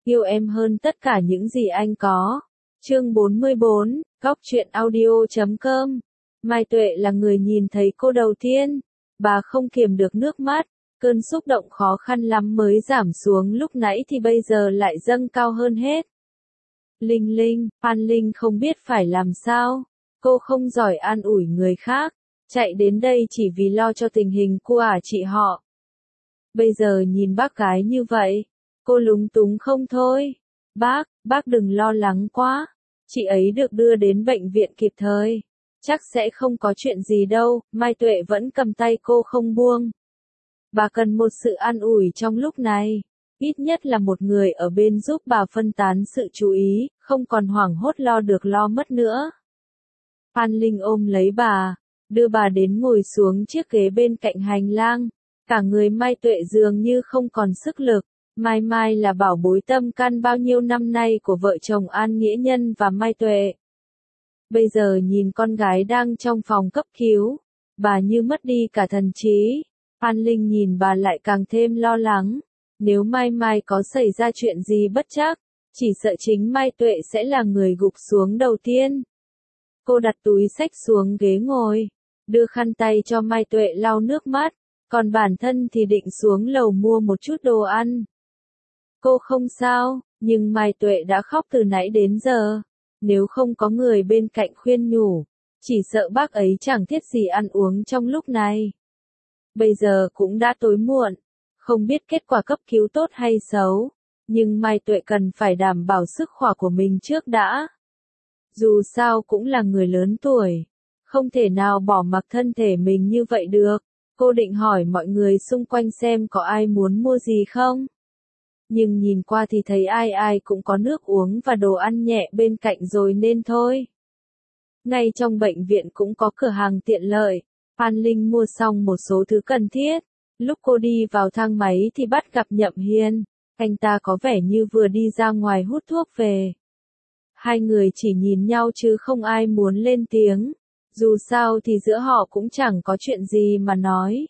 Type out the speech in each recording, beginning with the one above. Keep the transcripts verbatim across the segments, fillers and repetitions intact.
yêu em hơn tất cả những gì anh có. Chương bốn mươi bốn, Góc truyện audio chấm com. Mai Tuệ là người nhìn thấy cô đầu tiên. Bà không kiềm được nước mắt, cơn xúc động khó khăn lắm mới giảm xuống lúc nãy thì bây giờ lại dâng cao hơn hết. Linh Linh, An Linh không biết phải làm sao. Cô không giỏi an ủi người khác, chạy đến đây chỉ vì lo cho tình hình của ả chị họ. Bây giờ nhìn bác gái như vậy, cô lúng túng không thôi. Bác, bác đừng lo lắng quá. Chị ấy được đưa đến bệnh viện kịp thời. Chắc sẽ không có chuyện gì đâu. Mai Tuệ vẫn cầm tay cô không buông. Bà cần một sự an ủi trong lúc này. Ít nhất là một người ở bên giúp bà phân tán sự chú ý, không còn hoảng hốt lo được lo mất nữa. An Linh ôm lấy bà, đưa bà đến ngồi xuống chiếc ghế bên cạnh hành lang. Cả người Mai Tuệ dường như không còn sức lực. Mai Mai là bảo bối tâm can bao nhiêu năm nay của vợ chồng An Nghĩa Nhân và Mai Tuệ. Bây giờ nhìn con gái đang trong phòng cấp cứu, bà như mất đi cả thần trí. An Linh nhìn bà lại càng thêm lo lắng. Nếu Mai Mai có xảy ra chuyện gì bất trắc, chỉ sợ chính Mai Tuệ sẽ là người gục xuống đầu tiên. Cô đặt túi xách xuống ghế ngồi, đưa khăn tay cho Mai Tuệ lau nước mắt, còn bản thân thì định xuống lầu mua một chút đồ ăn. Cô không sao, nhưng Mai Tuệ đã khóc từ nãy đến giờ. Nếu không có người bên cạnh khuyên nhủ, chỉ sợ bác ấy chẳng thiết gì ăn uống trong lúc này. Bây giờ cũng đã tối muộn, không biết kết quả cấp cứu tốt hay xấu, nhưng Mai Tuệ cần phải đảm bảo sức khỏe của mình trước đã. Dù sao cũng là người lớn tuổi, không thể nào bỏ mặc thân thể mình như vậy được. Cô định hỏi mọi người xung quanh xem có ai muốn mua gì không? Nhưng nhìn qua thì thấy ai ai cũng có nước uống và đồ ăn nhẹ bên cạnh rồi nên thôi. Ngay trong bệnh viện cũng có cửa hàng tiện lợi. An Linh mua xong một số thứ cần thiết. Lúc cô đi vào thang máy thì bắt gặp Nhậm Hiên. Anh ta có vẻ như vừa đi ra ngoài hút thuốc về. Hai người chỉ nhìn nhau chứ không ai muốn lên tiếng. Dù sao thì giữa họ cũng chẳng có chuyện gì mà nói.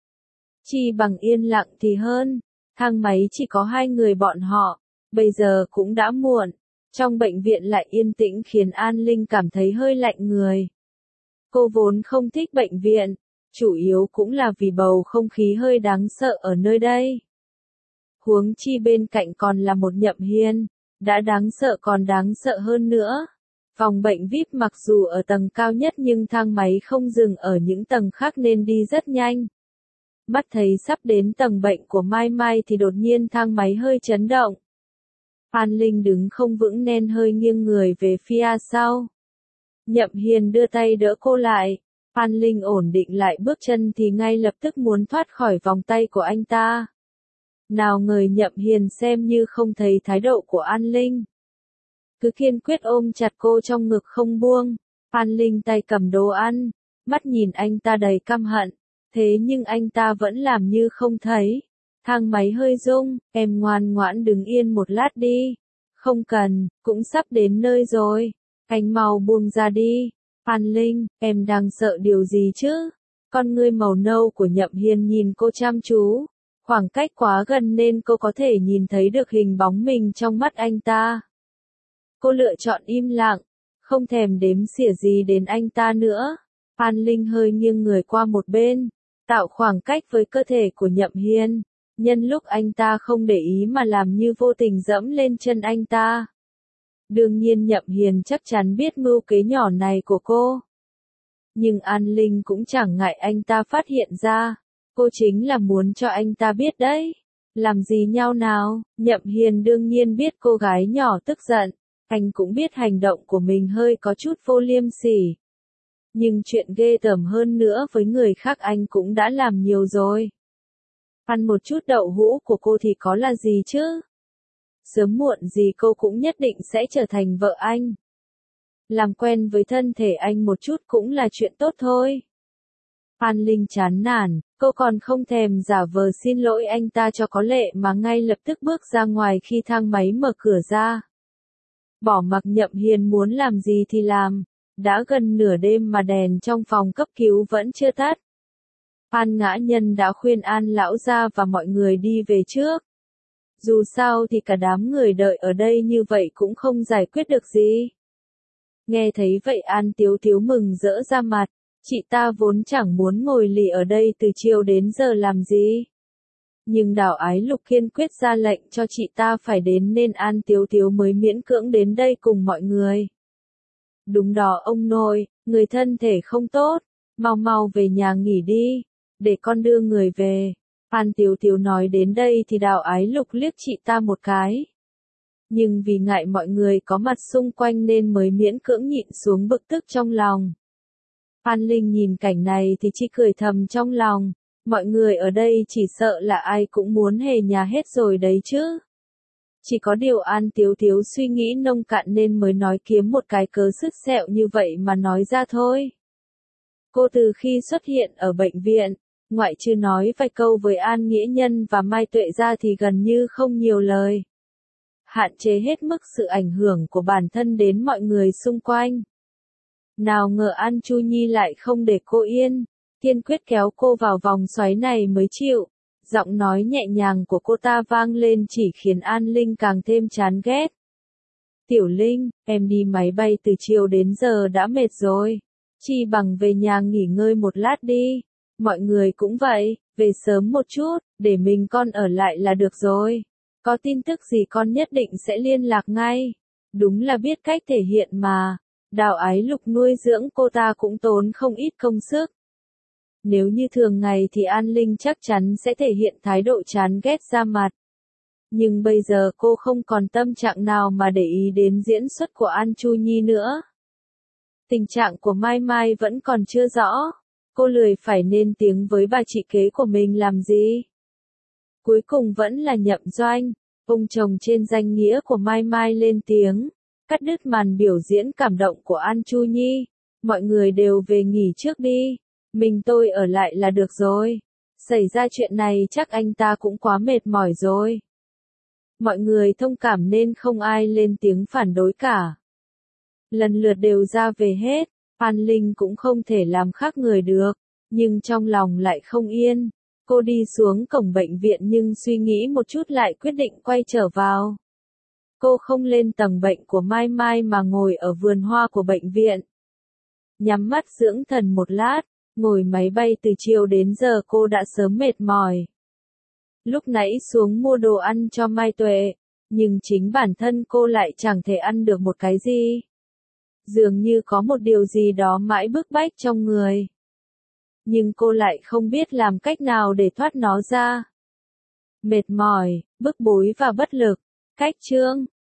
Chi bằng yên lặng thì hơn. Thang máy chỉ có hai người bọn họ. Bây giờ cũng đã muộn. Trong bệnh viện lại yên tĩnh khiến An Linh cảm thấy hơi lạnh người. Cô vốn không thích bệnh viện. Chủ yếu cũng là vì bầu không khí hơi đáng sợ ở nơi đây. Huống chi bên cạnh còn là một Nhậm Hiên. Đã đáng sợ còn đáng sợ hơn nữa. Phòng bệnh vi ai pi mặc dù ở tầng cao nhất nhưng thang máy không dừng ở những tầng khác nên đi rất nhanh. Mắt thấy sắp đến tầng bệnh của Mai Mai thì đột nhiên thang máy hơi chấn động. An Linh đứng không vững nên hơi nghiêng người về phía sau. Nhậm Hiên đưa tay đỡ cô lại. An Linh ổn định lại bước chân thì ngay lập tức muốn thoát khỏi vòng tay của anh ta. Nào ngờ Nhậm Hiên xem như không thấy thái độ của An Linh. Cứ kiên quyết ôm chặt cô trong ngực không buông. An Linh tay cầm đồ ăn, mắt nhìn anh ta đầy căm hận. Thế nhưng anh ta vẫn làm như không thấy. Thang máy hơi rung, em ngoan ngoãn đứng yên một lát đi. Không cần, cũng sắp đến nơi rồi. Anh mau buông ra đi. An Linh, em đang sợ điều gì chứ? Con ngươi màu nâu của Nhậm Hiên nhìn cô chăm chú. Khoảng cách quá gần nên cô có thể nhìn thấy được hình bóng mình trong mắt anh ta. Cô lựa chọn im lặng, không thèm đếm xỉa gì đến anh ta nữa. An Linh hơi nghiêng người qua một bên, tạo khoảng cách với cơ thể của Nhậm Hiên. Nhân lúc anh ta không để ý mà làm như vô tình dẫm lên chân anh ta. Đương nhiên Nhậm Hiên chắc chắn biết mưu kế nhỏ này của cô. Nhưng An Linh cũng chẳng ngại anh ta phát hiện ra. Cô chính là muốn cho anh ta biết đấy. Làm gì nhau nào? Nhậm Hiên đương nhiên biết cô gái nhỏ tức giận. Anh cũng biết hành động của mình hơi có chút vô liêm sỉ. Nhưng chuyện ghê tởm hơn nữa với người khác anh cũng đã làm nhiều rồi. Ăn một chút đậu hũ của cô thì có là gì chứ? Sớm muộn gì cô cũng nhất định sẽ trở thành vợ anh. Làm quen với thân thể anh một chút cũng là chuyện tốt thôi. An Linh chán nản, cô còn không thèm giả vờ xin lỗi anh ta cho có lệ mà ngay lập tức bước ra ngoài khi thang máy mở cửa ra. Bỏ mặc Nhậm Hiên muốn làm gì thì làm. Đã gần nửa đêm mà đèn trong phòng cấp cứu vẫn chưa tắt. An Ngã Nhân đã khuyên An lão gia và mọi người đi về trước. Dù sao thì cả đám người đợi ở đây như vậy cũng không giải quyết được gì. Nghe thấy vậy An Tiếu Tiếu mừng rỡ ra mặt, chị ta vốn chẳng muốn ngồi lì ở đây từ chiều đến giờ làm gì. Nhưng Đào Ái Lục kiên quyết ra lệnh cho chị ta phải đến nên An Tiếu Tiếu mới miễn cưỡng đến đây cùng mọi người. Đúng đó ông nội, người thân thể không tốt, mau mau về nhà nghỉ đi, để con đưa người về. An Tiếu Tiếu nói đến đây thì Đào Ái Lục liếc chị ta một cái. Nhưng vì ngại mọi người có mặt xung quanh nên mới miễn cưỡng nhịn xuống bực tức trong lòng. An Linh nhìn cảnh này thì chỉ cười thầm trong lòng, mọi người ở đây chỉ sợ là ai cũng muốn hề nhà hết rồi đấy chứ. Chỉ có điều An Tiếu Tiếu suy nghĩ nông cạn nên mới nói kiếm một cái cớ sứt sẹo như vậy mà nói ra thôi. Cô từ khi xuất hiện ở bệnh viện, ngoại trừ nói vài câu với An Nghĩa Nhân và Mai Tuệ ra thì gần như không nhiều lời. Hạn chế hết mức sự ảnh hưởng của bản thân đến mọi người xung quanh. Nào ngờ An Chu Nhi lại không để cô yên, kiên quyết kéo cô vào vòng xoáy này mới chịu. Giọng nói nhẹ nhàng của cô ta vang lên chỉ khiến An Linh càng thêm chán ghét. Tiểu Linh, em đi máy bay từ chiều đến giờ đã mệt rồi. Chi bằng về nhà nghỉ ngơi một lát đi. Mọi người cũng vậy, về sớm một chút, để mình con ở lại là được rồi. Có tin tức gì con nhất định sẽ liên lạc ngay. Đúng là biết cách thể hiện mà. Đào Ái Lục nuôi dưỡng cô ta cũng tốn không ít công sức. Nếu như thường ngày thì An Linh chắc chắn sẽ thể hiện thái độ chán ghét ra mặt. Nhưng bây giờ cô không còn tâm trạng nào mà để ý đến diễn xuất của An Chu Nhi nữa. Tình trạng của Mai Mai vẫn còn chưa rõ. Cô lười phải nên tiếng với bà chị kế của mình làm gì. Cuối cùng vẫn là Nhậm Doanh, ông chồng trên danh nghĩa của Mai Mai lên tiếng, cắt đứt màn biểu diễn cảm động của An Chu Nhi. Mọi người đều về nghỉ trước đi. Mình tôi ở lại là được rồi. Xảy ra chuyện này chắc anh ta cũng quá mệt mỏi rồi. Mọi người thông cảm nên không ai lên tiếng phản đối cả. Lần lượt đều ra về hết, An Linh cũng không thể làm khác người được, nhưng trong lòng lại không yên. Cô đi xuống cổng bệnh viện nhưng suy nghĩ một chút lại quyết định quay trở vào. Cô không lên tầng bệnh của Mai Mai mà ngồi ở vườn hoa của bệnh viện. Nhắm mắt dưỡng thần một lát, ngồi máy bay từ chiều đến giờ cô đã sớm mệt mỏi. Lúc nãy xuống mua đồ ăn cho Mai Tuệ, nhưng chính bản thân cô lại chẳng thể ăn được một cái gì. Dường như có một điều gì đó mãi bức bách trong người. Nhưng cô lại không biết làm cách nào để thoát nó ra. Mệt mỏi, bức bối và bất lực. Cách chương